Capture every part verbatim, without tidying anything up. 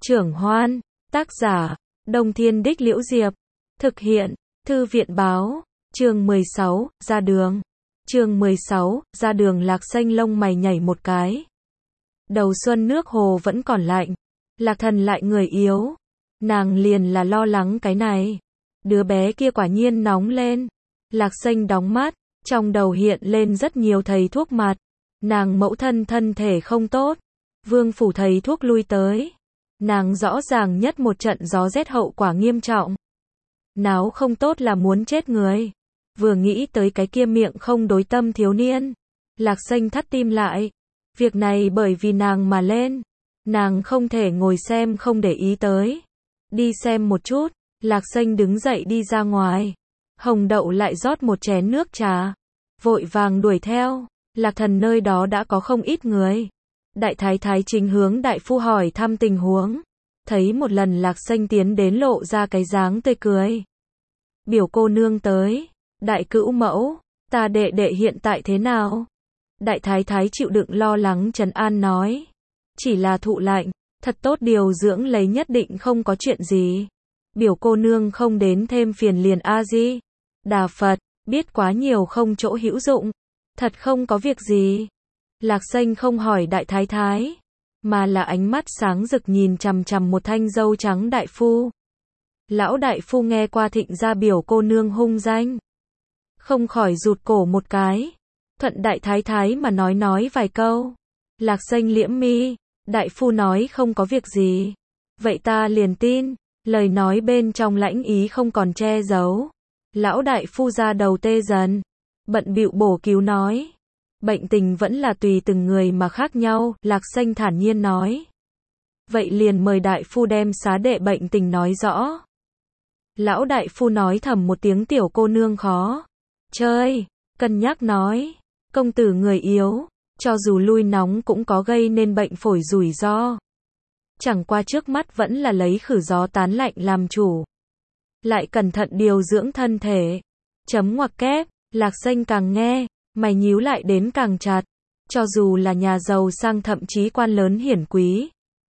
Trưởng Hoan, tác giả, Đông Thiên Đích Liễu Diệp, thực hiện, Thư viện Báo, chương mười sáu, ra đường. Chương mười sáu, ra đường. Lạc Xanh lông mày nhảy một cái. Đầu xuân nước hồ vẫn còn lạnh, Lạc Thần lại người yếu, nàng liền là lo lắng cái này. Đứa bé kia quả nhiên nóng lên. Lạc Xanh đóng mắt, trong đầu hiện lên rất nhiều thầy thuốc mặt. Nàng mẫu thân thân thể không tốt, vương phủ thầy thuốc lui tới. Nàng rõ ràng nhất một trận gió rét hậu quả nghiêm trọng. Náo không tốt là muốn chết người. Vừa nghĩ tới cái kia miệng không đối tâm thiếu niên, Lạc Xanh thắt tim lại. Việc này bởi vì nàng mà lên, nàng không thể ngồi xem không để ý tới. Đi xem một chút. Lạc Xanh đứng dậy đi ra ngoài. Hồng Đậu lại rót một chén nước trà, vội vàng đuổi theo. Lạc Thần nơi đó đã có không ít người. Đại thái thái chính hướng đại phu hỏi thăm tình huống. Thấy một lần Lạc Xanh tiến đến lộ ra cái dáng tươi cười. Biểu cô nương tới. Đại cữu mẫu, ta đệ đệ hiện tại thế nào? Đại thái thái chịu đựng lo lắng trấn an nói. Chỉ là thụ lạnh, thật tốt điều dưỡng lấy nhất định không có chuyện gì. Biểu cô nương không đến thêm phiền liền a di Đà Phật, biết quá nhiều không chỗ hữu dụng. Thật không có việc gì. Lạc Xanh không hỏi đại thái thái, mà là ánh mắt sáng rực nhìn chằm chằm một thanh dâu trắng đại phu. Lão đại phu nghe qua Thịnh gia biểu cô nương hung danh, không khỏi rụt cổ một cái. Thuận đại thái thái mà nói nói vài câu. Lạc Xanh liễm mi, đại phu nói không có việc gì, vậy ta liền tin. Lời nói bên trong lãnh ý không còn che giấu. Lão đại phu ra đầu tê dần, bận bịu bổ cứu nói. Bệnh tình vẫn là tùy từng người mà khác nhau, Lạc Xanh thản nhiên nói. Vậy liền mời đại phu đem xá đệ bệnh tình nói rõ. Lão đại phu nói thầm một tiếng tiểu cô nương khó chơi, cân nhắc nói. Công tử người yếu, cho dù lui nóng cũng có gây nên bệnh phổi rủi ro. Chẳng qua trước mắt vẫn là lấy khử gió tán lạnh làm chủ. Lại cẩn thận điều dưỡng thân thể. Chấm ngoặc kép, Lạc Xanh càng nghe, mày nhíu lại đến càng chặt. Cho dù là nhà giàu sang thậm chí quan lớn hiển quý,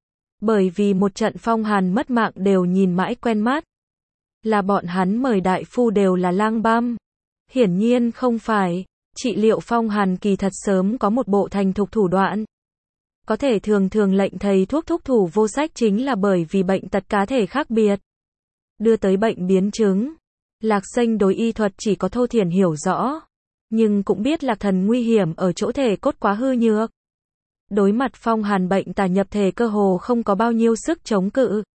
bởi vì một trận phong hàn mất mạng đều nhìn mãi quen mắt. Là bọn hắn mời đại phu đều là lang băm. Hiển nhiên không phải. Trị liệu phong hàn kỳ thật sớm có một bộ thành thục thủ đoạn. Có thể thường thường lệnh thầy thuốc thúc thủ vô sách chính là bởi vì bệnh tật cá thể khác biệt, đưa tới bệnh biến chứng. Lạc Xanh đối y thuật chỉ có thô thiển hiểu rõ, nhưng cũng biết Lạc Thần nguy hiểm ở chỗ thể cốt quá hư nhược. Đối mặt phong hàn bệnh tà nhập thể cơ hồ không có bao nhiêu sức chống cự.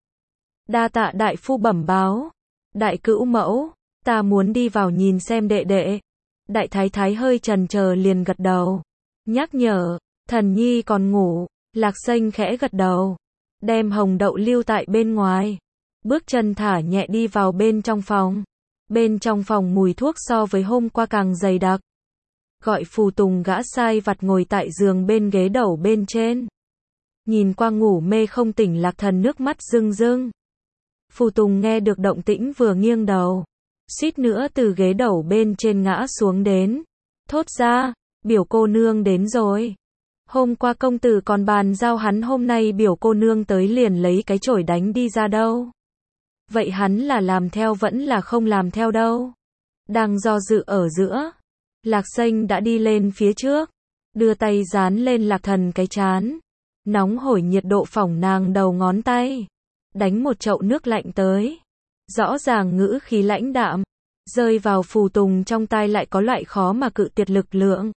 Đa tạ đại phu bẩm báo. Đại cữu mẫu, ta muốn đi vào nhìn xem đệ đệ. Đại thái thái hơi chần chờ liền gật đầu, nhắc nhở. Thần nhi còn ngủ. Lạc Xanh khẽ gật đầu, đem Hồng Đậu lưu tại bên ngoài, bước chân thả nhẹ đi vào bên trong phòng. Bên trong phòng mùi thuốc so với hôm qua càng dày đặc. Gọi phù tùng gã sai vặt ngồi tại giường bên ghế đầu bên trên, nhìn qua ngủ mê không tỉnh Lạc Thần nước mắt rưng rưng. Phù tùng nghe được động tĩnh vừa nghiêng đầu, suýt nữa từ ghế đầu bên trên ngã xuống đến, thốt ra, biểu cô nương đến rồi. Hôm qua công tử còn bàn giao hắn hôm nay biểu cô nương tới liền lấy cái chổi đánh đi ra đâu. Vậy hắn là làm theo vẫn là không làm theo đâu. Đang do dự ở giữa, Lạc Xanh đã đi lên phía trước, đưa tay dán lên Lạc Thần cái trán, nóng hổi nhiệt độ phỏng nàng đầu ngón tay, đánh một chậu nước lạnh tới. Rõ ràng ngữ khí lãnh đạm, rơi vào phù tùng trong tai lại có loại khó mà cự tuyệt lực lượng.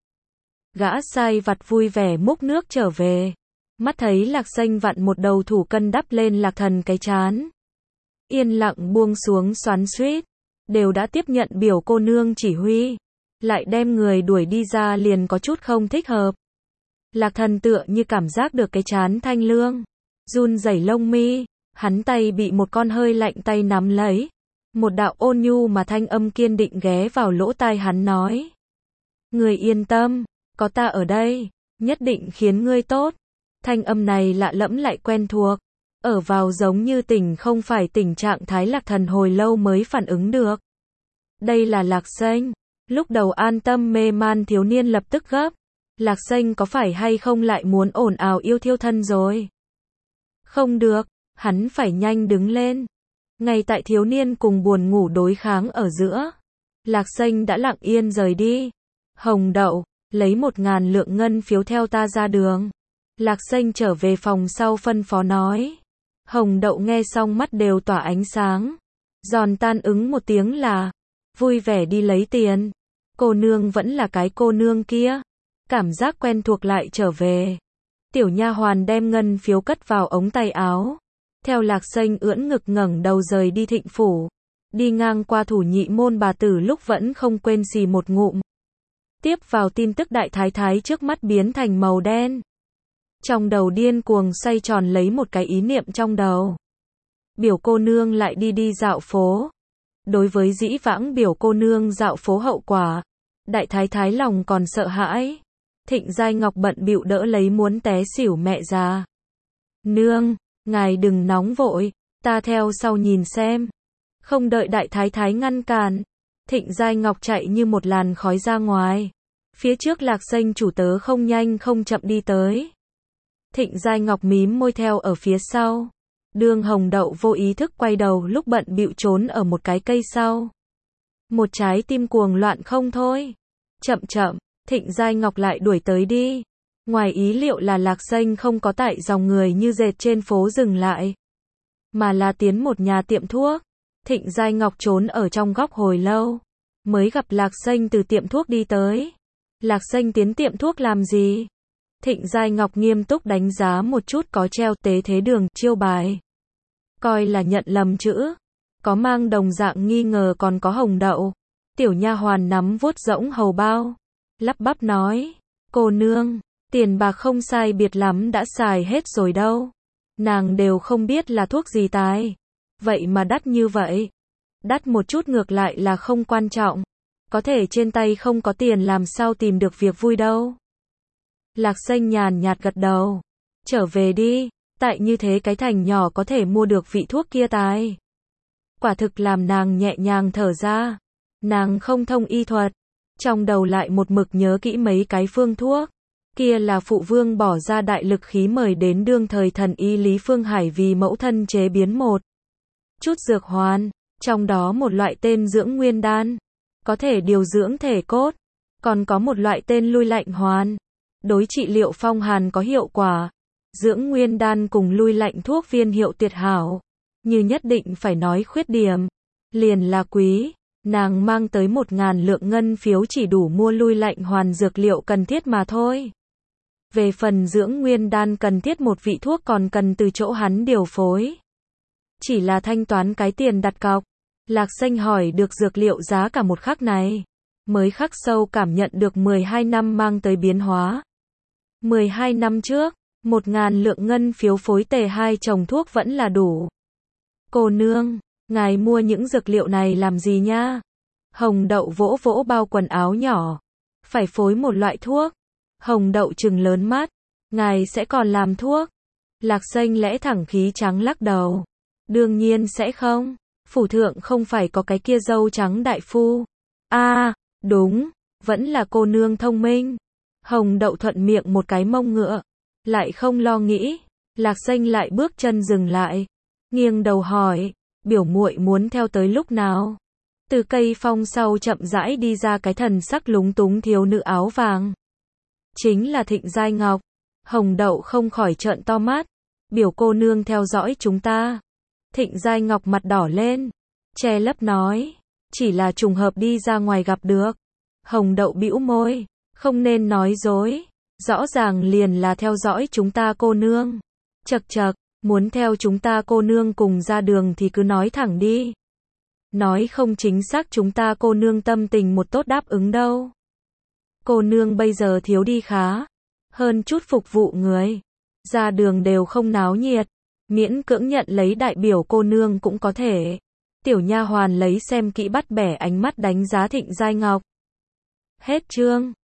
Gã sai vặt vui vẻ múc nước trở về, mắt thấy Lạc Xanh vặn một đầu thủ cân đắp lên Lạc Thần cái trán, yên lặng buông xuống xoắn xuýt. Đều đã tiếp nhận biểu cô nương chỉ huy, lại đem người đuổi đi ra liền có chút không thích hợp. Lạc Thần tựa như cảm giác được cái trán thanh lương, run rẩy lông mi, hắn tay bị một con hơi lạnh tay nắm lấy. Một đạo ôn nhu mà thanh âm kiên định ghé vào lỗ tai hắn nói. Người yên tâm, có ta ở đây, nhất định khiến ngươi tốt. Thanh âm này lạ lẫm lại quen thuộc, ở vào giống như tỉnh không phải tình trạng thái Lạc Thần hồi lâu mới phản ứng được. Đây là Lạc Xanh. Lúc đầu an tâm mê man thiếu niên lập tức gấp. Lạc Xanh có phải hay không lại muốn ồn ào yêu thiêu thân rồi? Không được, Hắn phải nhanh đứng lên. Ngay tại thiếu niên cùng buồn ngủ đối kháng ở giữa, Lạc Xanh đã lặng yên rời đi. Hồng Đậu, lấy một ngàn lượng ngân phiếu theo ta ra đường. Lạc Xanh trở về phòng sau phân phó nói. Hồng Đậu nghe xong mắt đều tỏa ánh sáng. Giòn tan ứng một tiếng là, vui vẻ đi lấy tiền. Cô nương vẫn là cái cô nương kia. Cảm giác quen thuộc lại trở về. Tiểu nha hoàn đem ngân phiếu cất vào ống tay áo. Theo Lạc Xanh ưỡn ngực ngẩng đầu rời đi Thịnh phủ. Đi ngang qua thủ nhị môn bà tử lúc vẫn không quên xì một ngụm. Tiếp vào tin tức đại thái thái trước mắt biến thành màu đen. Trong đầu điên cuồng xoay tròn lấy một cái ý niệm trong đầu. Biểu cô nương lại đi đi dạo phố. Đối với dĩ vãng biểu cô nương dạo phố hậu quả, đại thái thái lòng còn sợ hãi. Thịnh Giai Ngọc bận bịu đỡ lấy muốn té xỉu mẹ già. Nương, ngài đừng nóng vội, ta theo sau nhìn xem. Không đợi đại thái thái ngăn cản, Thịnh Giai Ngọc chạy như một làn khói ra ngoài. Phía trước Lạc Xanh chủ tớ không nhanh không chậm đi tới. Thịnh Giai Ngọc mím môi theo ở phía sau. Đường Hồng Đậu vô ý thức quay đầu lúc bận bịu trốn ở một cái cây sau. Một trái tim cuồng loạn không thôi. Chậm chậm, Thịnh Giai Ngọc lại đuổi tới đi. Ngoài ý liệu là Lạc Xanh không có tại dòng người như dệt trên phố dừng lại, mà là tiến một nhà tiệm thuốc. Thịnh Giai Ngọc trốn ở trong góc hồi lâu, mới gặp Lạc Xanh từ tiệm thuốc đi tới. Lạc Xanh tiến tiệm thuốc làm gì? Thịnh Giai Ngọc nghiêm túc đánh giá một chút có treo tế thế đường chiêu bài. Coi là nhận lầm chữ. Có mang đồng dạng nghi ngờ còn có Hồng Đậu. Tiểu nha hoàn nắm vuốt rỗng hầu bao. Lắp bắp nói. Cô nương, tiền bạc không sai biệt lắm đã xài hết rồi đâu. Nàng đều không biết là thuốc gì tài. Vậy mà đắt như vậy. Đắt một chút ngược lại là không quan trọng. Có thể trên tay không có tiền làm sao tìm được việc vui đâu. Lạc Xanh nhàn nhạt gật đầu. Trở về đi, tại như thế cái thành nhỏ có thể mua được vị thuốc kia tài. Quả thực làm nàng nhẹ nhàng thở ra. Nàng không thông y thuật, trong đầu lại một mực nhớ kỹ mấy cái phương thuốc. Kia là phụ vương bỏ ra đại lực khí mời đến đương thời thần y Lý Phương Hải vì mẫu thân chế biến một chút dược hoàn, trong đó một loại tên dưỡng nguyên đan, có thể điều dưỡng thể cốt, còn có một loại tên lui lạnh hoàn, đối trị liệu phong hàn có hiệu quả. Dưỡng nguyên đan cùng lui lạnh thuốc viên hiệu tuyệt hảo, như nhất định phải nói khuyết điểm, liền là quý. Nàng mang tới một ngàn lượng ngân phiếu chỉ đủ mua lui lạnh hoàn dược liệu cần thiết mà thôi. Về phần dưỡng nguyên đan cần thiết một vị thuốc còn cần từ chỗ hắn điều phối. Chỉ là thanh toán cái tiền đặt cọc. Lạc Xanh hỏi được dược liệu giá cả một khắc này, mới khắc sâu cảm nhận được mười hai năm mang tới biến hóa. mười hai năm trước, một ngàn lượng ngân phiếu phối tề hai chồng thuốc vẫn là đủ. Cô nương, ngài mua những dược liệu này làm gì nha? Hồng Đậu vỗ vỗ bao quần áo nhỏ. Phải phối một loại thuốc. Hồng Đậu trừng lớn mắt. Ngài sẽ còn làm thuốc? Lạc Xanh lẽ thẳng khí trắng lắc đầu. Đương nhiên sẽ không. Phủ thượng không phải có cái kia dâu trắng đại phu. A, à, đúng, vẫn là cô nương thông minh. Hồng Đậu thuận miệng một cái mông ngựa. Lại không lo nghĩ. Lạc Xanh lại bước chân dừng lại. Nghiêng đầu hỏi. Biểu muội muốn theo tới lúc nào? Từ cây phong sau chậm rãi đi ra cái thần sắc lúng túng thiếu nữ áo vàng. Chính là Thịnh Giai Ngọc. Hồng Đậu không khỏi trợn to mắt. Biểu cô nương theo dõi chúng ta. Thịnh Giai Ngọc mặt đỏ lên. Che lấp nói. Chỉ là trùng hợp đi ra ngoài gặp được. Hồng Đậu bĩu môi. Không nên nói dối. Rõ ràng liền là theo dõi chúng ta cô nương. Chậc chậc. Muốn theo chúng ta cô nương cùng ra đường thì cứ nói thẳng đi. Nói không chính xác chúng ta cô nương tâm tình một tốt đáp ứng đâu. Cô nương bây giờ thiếu đi khá. Hơn chút phục vụ người. Ra đường đều không náo nhiệt. Miễn cưỡng nhận lấy đại biểu cô nương cũng có thể. Tiểu nha hoàn lấy xem kỹ bắt bẻ ánh mắt đánh giá Thịnh Giai Ngọc. Hết chương.